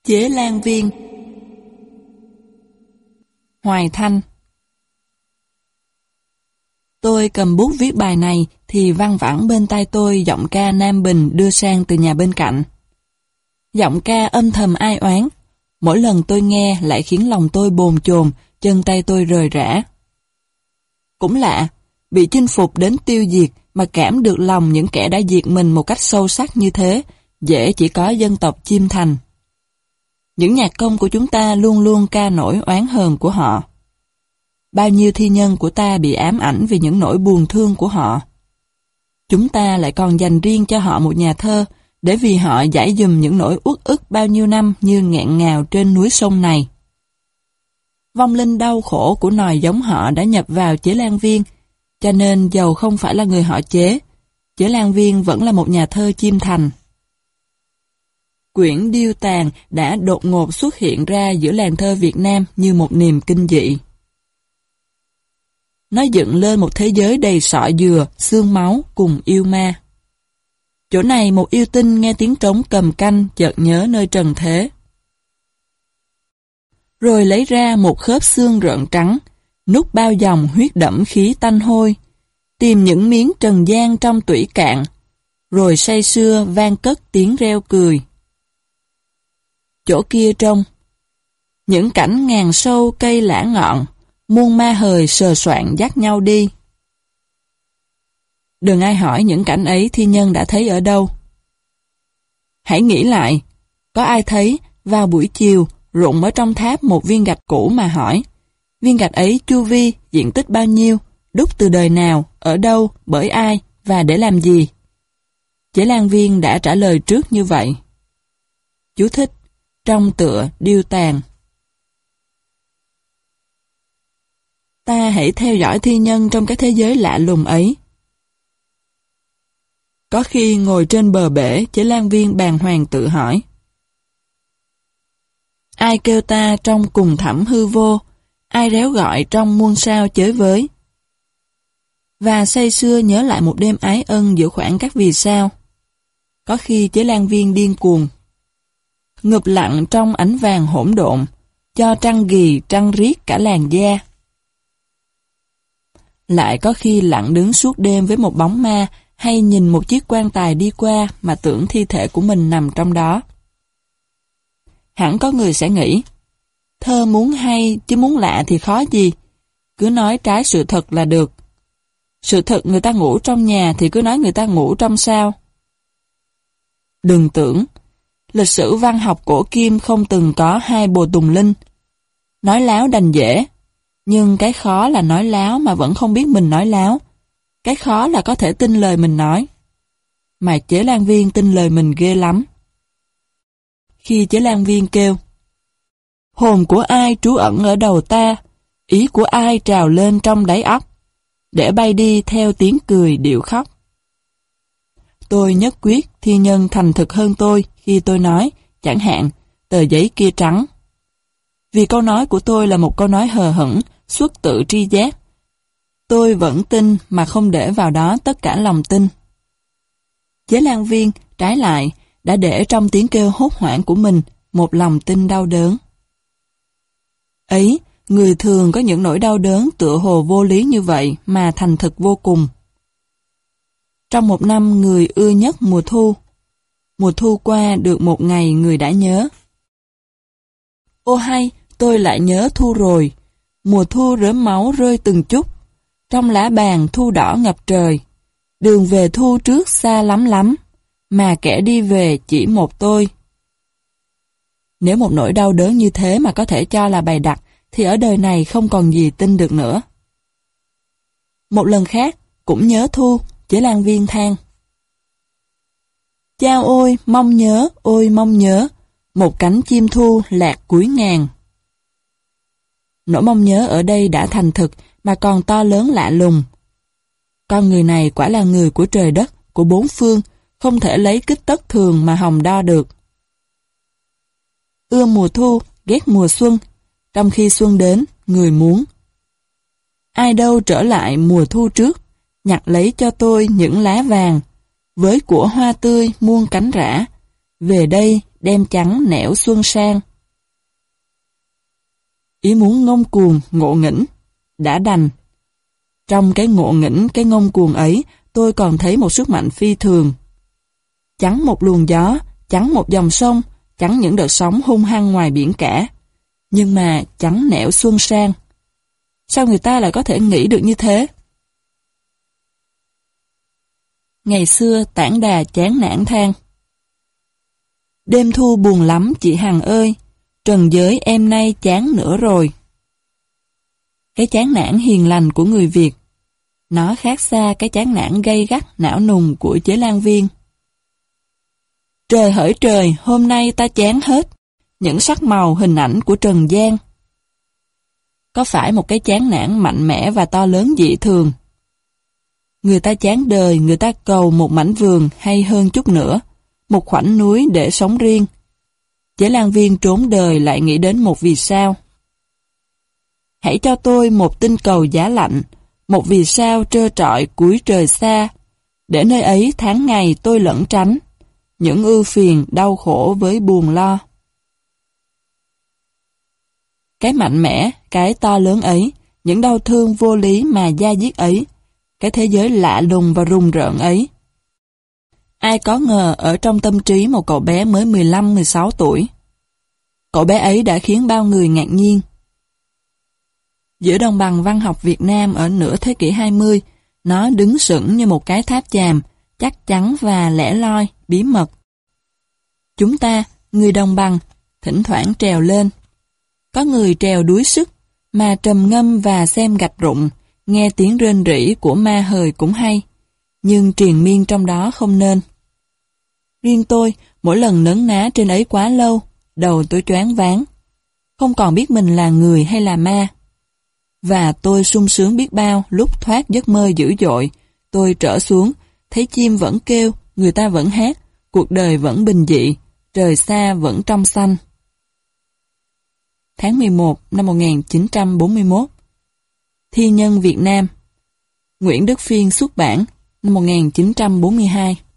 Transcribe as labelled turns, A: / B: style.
A: Chế Lan Viên. Hoài Thanh. Tôi cầm bút viết bài này thì văng vẳng bên tai tôi giọng ca Nam Bình đưa sang từ nhà bên cạnh. Giọng ca âm thầm ai oán, mỗi lần tôi nghe lại khiến lòng tôi bồn chồn, chân tay tôi rời rã. Cũng lạ, bị chinh phục đến tiêu diệt mà cảm được lòng những kẻ đã diệt mình một cách sâu sắc như thế, dễ chỉ có dân tộc Chiêm Thành. Những nhạc công của chúng ta luôn luôn ca nỗi oán hờn của họ. Bao nhiêu thi nhân của ta bị ám ảnh vì những nỗi buồn thương của họ. Chúng ta lại còn dành riêng cho họ một nhà thơ, để vì họ giải dùm những nỗi uất ức bao nhiêu năm như nghẹn ngào trên núi sông này. Vong linh đau khổ của nòi giống họ đã nhập vào Chế Lan Viên, cho nên dầu không phải là người họ Chế, Chế Lan Viên vẫn là một nhà thơ Chiêm Thành. Quyển Điêu Tàn đã đột ngột xuất hiện ra giữa làng thơ Việt Nam như một niềm kinh dị. Nó dựng lên một thế giới đầy sọ dừa, xương máu cùng yêu ma. Chỗ này một yêu tinh nghe tiếng trống cầm canh chợt nhớ nơi trần thế. Rồi lấy ra một khớp xương rợn trắng, nút bao dòng huyết đẫm khí tanh hôi, tìm những miếng trần gian trong tủy cạn, rồi say sưa vang cất tiếng reo cười. Chỗ kia trông, những cảnh ngàn sâu cây lã ngọn, muôn ma hời sờ soạn dắt nhau đi. Đừng ai hỏi những cảnh ấy thi nhân đã thấy ở đâu. Hãy nghĩ lại, có ai thấy vào buổi chiều rụng ở trong tháp một viên gạch cũ mà hỏi, viên gạch ấy chu vi, diện tích bao nhiêu, đúc từ đời nào, ở đâu, bởi ai và để làm gì? Chế Lan Viên đã trả lời trước như vậy. Chú thích: trong tựa Điêu Tàn. Ta hãy theo dõi thi nhân trong cái thế giới lạ lùng ấy. Có khi ngồi trên bờ bể, Chế Lan Viên bàng hoàng tự hỏi. Ai kêu ta trong cùng thẳm hư vô, ai réo gọi trong muôn sao chới với. Và say sưa nhớ lại một đêm ái ân giữa khoảng các vì sao. Có khi Chế Lan Viên điên cuồng. Ngụp lặng trong ánh vàng hỗn độn, cho trăng ghì trăng riết cả làn da. Lại có khi lặng đứng suốt đêm với một bóng ma, hay nhìn một chiếc quan tài đi qua mà tưởng thi thể của mình nằm trong đó. Hẳn có người sẽ nghĩ, thơ muốn hay chứ muốn lạ thì khó gì, cứ nói trái sự thật là được. Sự thật người ta ngủ trong nhà thì cứ nói người ta ngủ trong sao. Đừng tưởng, lịch sử văn học cổ kim không từng có hai bồ tùng linh. Nói láo đành dễ, nhưng cái khó là nói láo mà vẫn không biết mình nói láo. Cái khó là có thể tin lời mình nói. Mà Chế Lan Viên tin lời mình ghê lắm. Khi Chế Lan Viên kêu, hồn của ai trú ẩn ở đầu ta, ý của ai trào lên trong đáy óc, để bay đi theo tiếng cười điệu khóc. Tôi nhất quyết thi nhân thành thực hơn tôi khi tôi nói, chẳng hạn, tờ giấy kia trắng. Vì câu nói của tôi là một câu nói hờ hững, xuất tự tri giác. Tôi vẫn tin mà không để vào đó tất cả lòng tin. Chế Lan Viên, trái lại, đã để trong tiếng kêu hốt hoảng của mình một lòng tin đau đớn. Ấy, người thường có những nỗi đau đớn tựa hồ vô lý như vậy mà thành thực vô cùng. Trong một năm người ưa nhất mùa thu. Mùa thu qua được một ngày người đã nhớ. Ô hay, tôi lại nhớ thu rồi. Mùa thu rớm máu rơi từng chút. Trong lá bàn thu đỏ ngập trời. Đường về thu trước xa lắm lắm. Mà kẻ đi về chỉ một tôi. Nếu một nỗi đau đớn như thế mà có thể cho là bày đặt, thì ở đời này không còn gì tin được nữa. Một lần khác, cũng nhớ thu, Chế Lan Viên than. Chao ôi mong nhớ, một cánh chim thu lạc cuối ngàn. Nỗi mong nhớ ở đây đã thành thực mà còn to lớn lạ lùng. Con người này quả là người của trời đất, của bốn phương, không thể lấy kích tất thường mà hòng đo được. Ưa mùa thu, ghét mùa xuân, trong khi xuân đến, người muốn. Ai đâu trở lại mùa thu trước, nhặt lấy cho tôi những lá vàng, với của hoa tươi muôn cánh rã, về đây đem trắng nẻo xuân sang. Ý muốn ngông cuồng, ngộ nghĩnh, đã đành. Trong cái ngộ nghĩnh, cái ngông cuồng ấy, tôi còn thấy một sức mạnh phi thường. Chẳng một luồng gió, chẳng một dòng sông, chẳng những đợt sóng hung hăng ngoài biển cả. Nhưng mà trắng nẻo xuân sang. Sao người ta lại có thể nghĩ được như thế? Ngày xưa Tản Đà chán nản than: đêm thu buồn lắm chị Hằng ơi, trần giới em nay chán nữa rồi. Cái chán nản hiền lành của người Việt, nó khác xa cái chán nản gay gắt não nùng của Chế Lan Viên. Trời hỡi trời, hôm nay ta chán hết những sắc màu hình ảnh của trần gian. Có phải một cái chán nản mạnh mẽ và to lớn dị thường. Người ta chán đời, người ta cầu một mảnh vườn hay hơn chút nữa, một khoảnh núi để sống riêng. Chế Lan Viên trốn đời lại nghĩ đến một vì sao. Hãy cho tôi một tinh cầu giá lạnh, một vì sao trơ trọi cuối trời xa, để nơi ấy tháng ngày tôi lẩn tránh những ưu phiền đau khổ với buồn lo. Cái mạnh mẽ, cái to lớn ấy, những đau thương vô lý mà da diết ấy, cái thế giới lạ lùng và rùng rợn ấy. Ai có ngờ ở trong tâm trí một cậu bé mới 15-16 tuổi. Cậu bé ấy đã khiến bao người ngạc nhiên. Giữa đồng bằng văn học Việt Nam ở nửa thế kỷ 20, nó đứng sững như một cái tháp chàm, chắc chắn và lẻ loi, bí mật. Chúng ta, người đồng bằng, thỉnh thoảng trèo lên. Có người trèo đuối sức, mà trầm ngâm và xem gạch rụng, nghe tiếng rên rỉ của ma hời cũng hay, nhưng triền miên trong đó không nên. Riêng tôi, mỗi lần nấn ná trên ấy quá lâu, đầu tôi choáng váng, không còn biết mình là người hay là ma. Và tôi sung sướng biết bao lúc thoát giấc mơ dữ dội, tôi trở xuống, thấy chim vẫn kêu, người ta vẫn hát, cuộc đời vẫn bình dị, trời xa vẫn trong xanh. Tháng 11 năm 1941. Thi nhân Việt Nam. Nguyễn Đức Phiên xuất bản năm 1942.